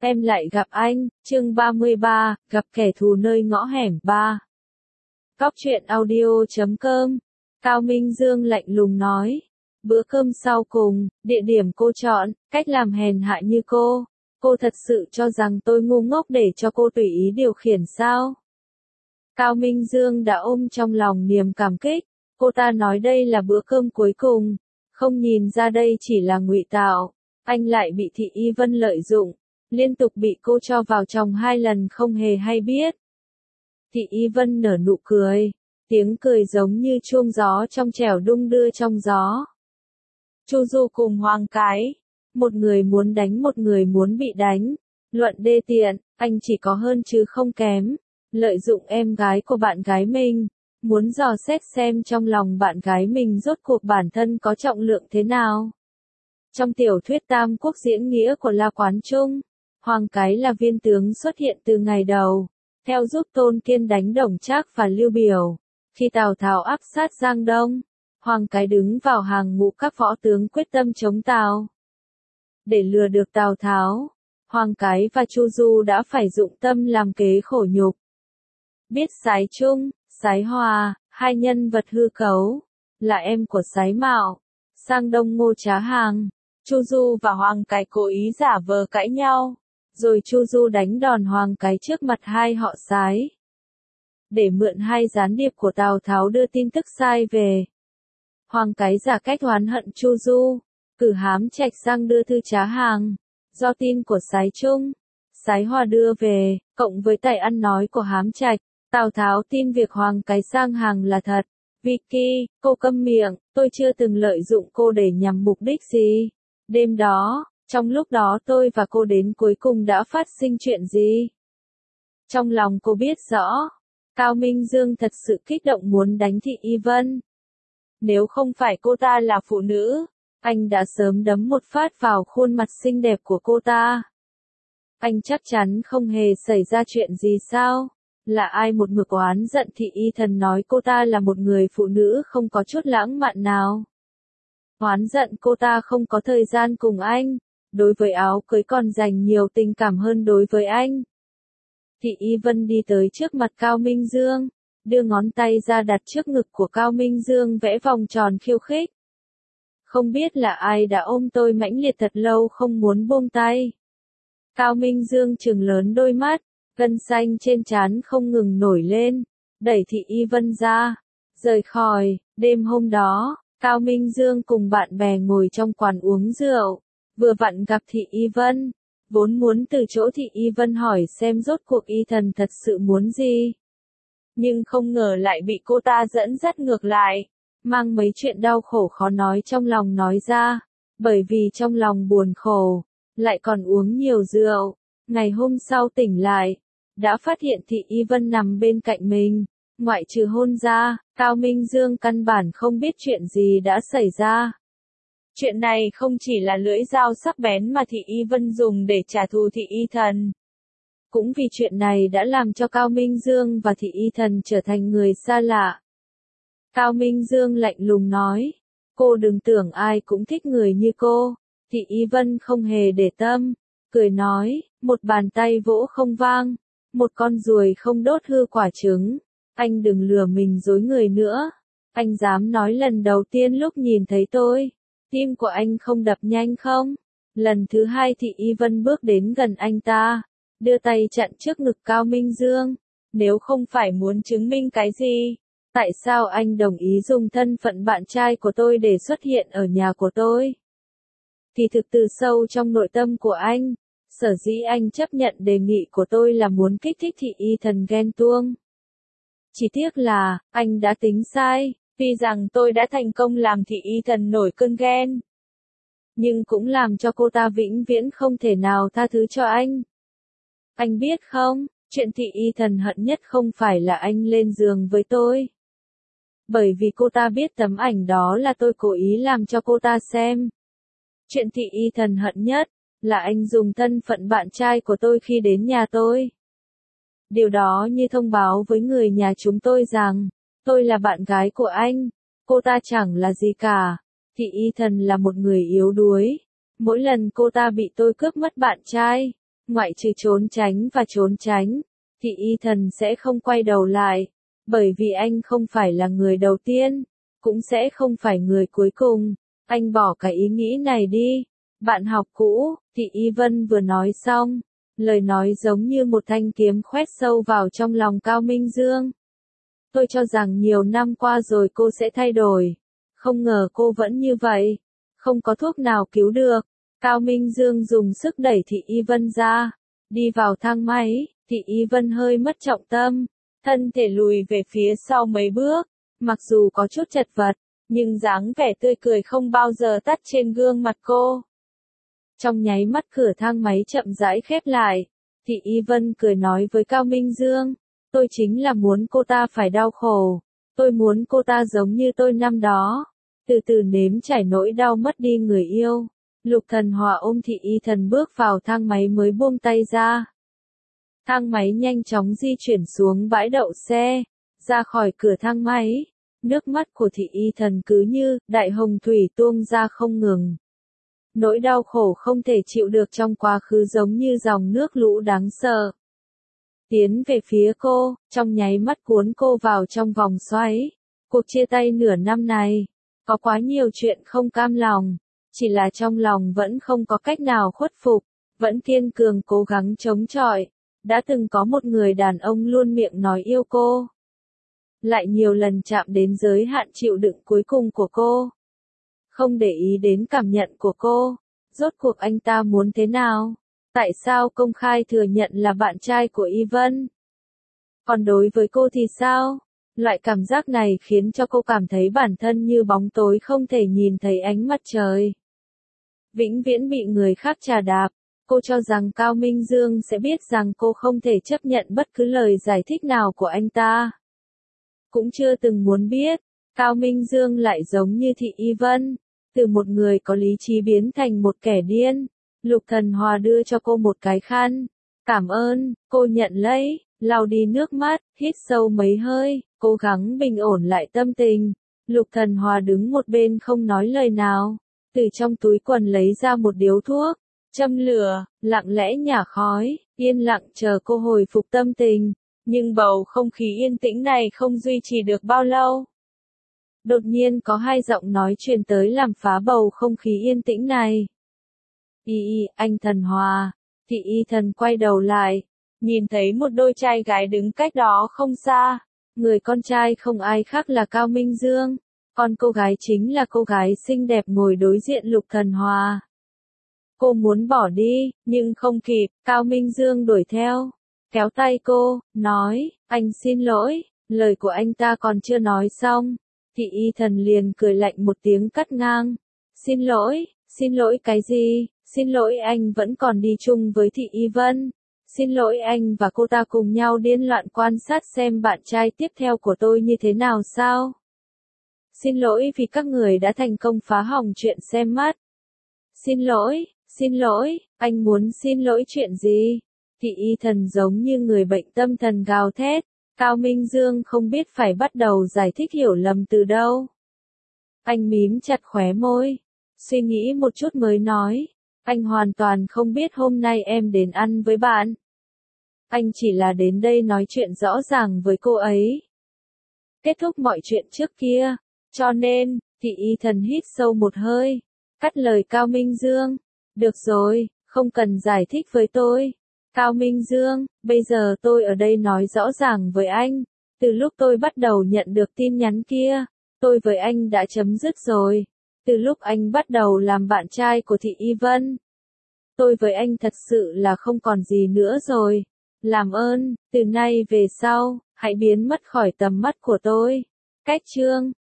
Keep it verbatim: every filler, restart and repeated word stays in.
em lại gặp anh, chương ba mươi ba, gặp kẻ thù nơi ngõ hẻm ba. Cóc truyện audio chấm com, Cao Minh Dương lạnh lùng nói. Bữa cơm sau cùng, địa điểm cô chọn, cách làm hèn hạ như cô. Cô thật sự cho rằng tôi ngu ngốc để cho cô tùy ý điều khiển sao? Cao Minh Dương đã ôm trong lòng niềm cảm kích. Cô ta nói đây là bữa cơm cuối cùng. Không nhìn ra đây chỉ là ngụy tạo. Anh lại bị Thị Y Vân lợi dụng. Liên tục bị cô cho vào chồng hai lần không hề hay biết. Thị Y Vân nở nụ cười. Tiếng cười giống như chuông gió trong trẻo đung đưa trong gió. Chu Du cùng Hoàng Cái. Một người muốn đánh một người muốn bị đánh. Luận đê tiện, anh chỉ có hơn chứ không kém. Lợi dụng em gái của bạn gái mình. Muốn dò xét xem trong lòng bạn gái mình rốt cuộc bản thân có trọng lượng thế nào. Trong tiểu thuyết Tam Quốc diễn nghĩa của La Quán Trung, Hoàng Cái là viên tướng xuất hiện từ ngày đầu, theo giúp Tôn Kiên đánh Đổng Trác và Lưu Biểu. Khi Tào Tháo áp sát Giang Đông, Hoàng Cái đứng vào hàng ngũ các võ tướng quyết tâm chống Tào. Để lừa được Tào Tháo, Hoàng Cái và Chu Du đã phải dụng tâm làm kế khổ nhục. Biết Sái Trung, Sái Hòa, hai nhân vật hư cấu, là em của Sái Mạo, sang Đông Ngô Trá Hàng. Chu Du và Hoàng Cái cố ý giả vờ cãi nhau, rồi Chu Du đánh đòn Hoàng Cái trước mặt hai họ Sái. Để mượn hai gián điệp của Tào Tháo đưa tin tức sai về. Hoàng Cái giả cách oán hận Chu Du, cử Hám Trạch sang đưa thư Trá Hàng, do tin của Sái Trung, Sái Hòa đưa về, cộng với tài ăn nói của Hám Trạch, Tào Tháo tin việc Hoàng Cái sang hàng là thật. Vicky, cô câm miệng, tôi chưa từng lợi dụng cô để nhằm mục đích gì. Đêm đó, trong lúc đó tôi và cô đến cuối cùng đã phát sinh chuyện gì? Trong lòng cô biết rõ, Cao Minh Dương thật sự kích động muốn đánh Thị Y Vân. Nếu không phải cô ta là phụ nữ, anh đã sớm đấm một phát vào khuôn mặt xinh đẹp của cô ta. Anh chắc chắn không hề xảy ra chuyện gì sao? Là ai một mực oán giận Thị Y Thần nói cô ta là một người phụ nữ không có chút lãng mạn nào. Oán giận cô ta không có thời gian cùng anh, đối với áo cưới còn dành nhiều tình cảm hơn đối với anh. Thị Y Vân đi tới trước mặt Cao Minh Dương, đưa ngón tay ra đặt trước ngực của Cao Minh Dương vẽ vòng tròn khiêu khích. Không biết là ai đã ôm tôi mãnh liệt thật lâu không muốn buông tay. Cao Minh Dương trừng lớn đôi mắt, gân xanh trên trán không ngừng nổi lên, đẩy Thị Y Vân ra, rời khỏi. Đêm hôm đó, Cao Minh Dương cùng bạn bè ngồi trong quán uống rượu, vừa vặn gặp Thị Y Vân, vốn muốn từ chỗ Thị Y Vân hỏi xem rốt cuộc Y Thần thật sự muốn gì. Nhưng không ngờ lại bị cô ta dẫn dắt ngược lại, mang mấy chuyện đau khổ khó nói trong lòng nói ra, bởi vì trong lòng buồn khổ, lại còn uống nhiều rượu. Ngày hôm sau tỉnh lại, đã phát hiện Thị Y Vân nằm bên cạnh mình. Ngoại trừ hôn ra, Cao Minh Dương căn bản không biết chuyện gì đã xảy ra. Chuyện này không chỉ là lưỡi dao sắc bén mà Thị Y Vân dùng để trả thù Thị Y Thần. Cũng vì chuyện này đã làm cho Cao Minh Dương và Thị Y Thần trở thành người xa lạ. Cao Minh Dương lạnh lùng nói, cô đừng tưởng ai cũng thích người như cô. Thị Y Vân không hề để tâm, cười nói, một bàn tay vỗ không vang, một con ruồi không đốt hư quả trứng. Anh đừng lừa mình dối người nữa. Anh dám nói lần đầu tiên lúc nhìn thấy tôi, tim của anh không đập nhanh không? Lần thứ hai Thị Y Vân bước đến gần anh ta, đưa tay chặn trước ngực Cao Minh Dương. Nếu không phải muốn chứng minh cái gì, tại sao anh đồng ý dùng thân phận bạn trai của tôi để xuất hiện ở nhà của tôi? Thì thực từ sâu trong nội tâm của anh, sở dĩ anh chấp nhận đề nghị của tôi là muốn kích thích Thị Y Thần ghen tuông. Chỉ tiếc là, anh đã tính sai, tuy rằng tôi đã thành công làm Thị Y Thần nổi cơn ghen. Nhưng cũng làm cho cô ta vĩnh viễn không thể nào tha thứ cho anh. Anh biết không, chuyện Thị Y Thần hận nhất không phải là anh lên giường với tôi. Bởi vì cô ta biết tấm ảnh đó là tôi cố ý làm cho cô ta xem. Chuyện Thị Y Thần hận nhất, là anh dùng thân phận bạn trai của tôi khi đến nhà tôi. Điều đó như thông báo với người nhà chúng tôi rằng, tôi là bạn gái của anh, cô ta chẳng là gì cả. Thị Y Thần là một người yếu đuối. Mỗi lần cô ta bị tôi cướp mất bạn trai, ngoại trừ trốn tránh và trốn tránh, thì y thần sẽ không quay đầu lại, bởi vì anh không phải là người đầu tiên, cũng sẽ không phải người cuối cùng, anh bỏ cái ý nghĩ này đi, bạn học cũ, Thị Y Vân vừa nói xong, lời nói giống như một thanh kiếm khoét sâu vào trong lòng Cao Minh Dương. Tôi cho rằng nhiều năm qua rồi cô sẽ thay đổi, không ngờ cô vẫn như vậy, không có thuốc nào cứu được. Cao Minh Dương dùng sức đẩy Thị Y Vân ra, đi vào thang máy, Thị Y Vân hơi mất trọng tâm, thân thể lùi về phía sau mấy bước, mặc dù có chút chật vật, nhưng dáng vẻ tươi cười không bao giờ tắt trên gương mặt cô. Trong nháy mắt cửa thang máy chậm rãi khép lại, Thị Y Vân cười nói với Cao Minh Dương, tôi chính là muốn cô ta phải đau khổ, tôi muốn cô ta giống như tôi năm đó, từ từ nếm trải nỗi đau mất đi người yêu. Lục Thần Hòa ôm Thị Y Thần bước vào thang máy mới buông tay ra. Thang máy nhanh chóng di chuyển xuống bãi đậu xe, ra khỏi cửa thang máy, nước mắt của Thị Y Thần cứ như đại hồng thủy tuôn ra không ngừng. Nỗi đau khổ không thể chịu được trong quá khứ giống như dòng nước lũ đáng sợ. Tiến về phía cô, trong nháy mắt cuốn cô vào trong vòng xoáy. Cuộc chia tay nửa năm này, có quá nhiều chuyện không cam lòng, chỉ là trong lòng vẫn không có cách nào khuất phục, vẫn kiên cường cố gắng chống chọi. Đã từng có một người đàn ông luôn miệng nói yêu cô, lại nhiều lần chạm đến giới hạn chịu đựng cuối cùng của cô. Không để ý đến cảm nhận của cô, rốt cuộc anh ta muốn thế nào? Tại sao công khai thừa nhận là bạn trai của Y Vân? Còn đối với cô thì sao? Loại cảm giác này khiến cho cô cảm thấy bản thân như bóng tối không thể nhìn thấy ánh mặt trời. Vĩnh viễn bị người khác trà đạp. Cô cho rằng Cao Minh Dương sẽ biết rằng cô không thể chấp nhận bất cứ lời giải thích nào của anh ta. Cũng chưa từng muốn biết, Cao Minh Dương lại giống như Thị Y Vân, từ một người có lý trí biến thành một kẻ điên. Lục Thần Hòa đưa cho cô một cái khăn. Cảm ơn, cô nhận lấy, lau đi nước mắt, hít sâu mấy hơi, cố gắng bình ổn lại tâm tình. Lục Thần Hòa đứng một bên không nói lời nào, từ trong túi quần lấy ra một điếu thuốc, châm lửa, lặng lẽ nhả khói, yên lặng chờ cô hồi phục tâm tình. Nhưng bầu không khí yên tĩnh này không duy trì được bao lâu. Đột nhiên có hai giọng nói truyền tới làm phá bầu không khí yên tĩnh này. Y y, anh Thần Hòa. Thị Y Thần quay đầu lại, nhìn thấy một đôi trai gái đứng cách đó không xa. Người con trai không ai khác là Cao Minh Dương, còn cô gái chính là cô gái xinh đẹp ngồi đối diện Lục Thần Hòa. Cô muốn bỏ đi, nhưng không kịp, Cao Minh Dương đuổi theo, kéo tay cô, nói, anh xin lỗi, lời của anh ta còn chưa nói xong. Thị Y Thần liền cười lạnh một tiếng cắt ngang, xin lỗi, xin lỗi cái gì, xin lỗi anh vẫn còn đi chung với Thị Y Vân, xin lỗi anh và cô ta cùng nhau điên loạn quan sát xem bạn trai tiếp theo của tôi như thế nào sao. Xin lỗi vì các người đã thành công phá hỏng chuyện xem mắt. Xin lỗi, xin lỗi, anh muốn xin lỗi chuyện gì? Thị Y Thần giống như người bệnh tâm thần gào thét. Cao Minh Dương không biết phải bắt đầu giải thích hiểu lầm từ đâu. Anh mím chặt khóe môi, suy nghĩ một chút mới nói, anh hoàn toàn không biết hôm nay em đến ăn với bạn. Anh chỉ là đến đây nói chuyện rõ ràng với cô ấy. Kết thúc mọi chuyện trước kia, cho nên, Thị Y Thần hít sâu một hơi, cắt lời Cao Minh Dương, được rồi, không cần giải thích với tôi. Cao Minh Dương, bây giờ tôi ở đây nói rõ ràng với anh, từ lúc tôi bắt đầu nhận được tin nhắn kia, tôi với anh đã chấm dứt rồi, từ lúc anh bắt đầu làm bạn trai của Thị Y Vân. Tôi với anh thật sự là không còn gì nữa rồi, làm ơn, từ nay về sau, hãy biến mất khỏi tầm mắt của tôi. Cách chương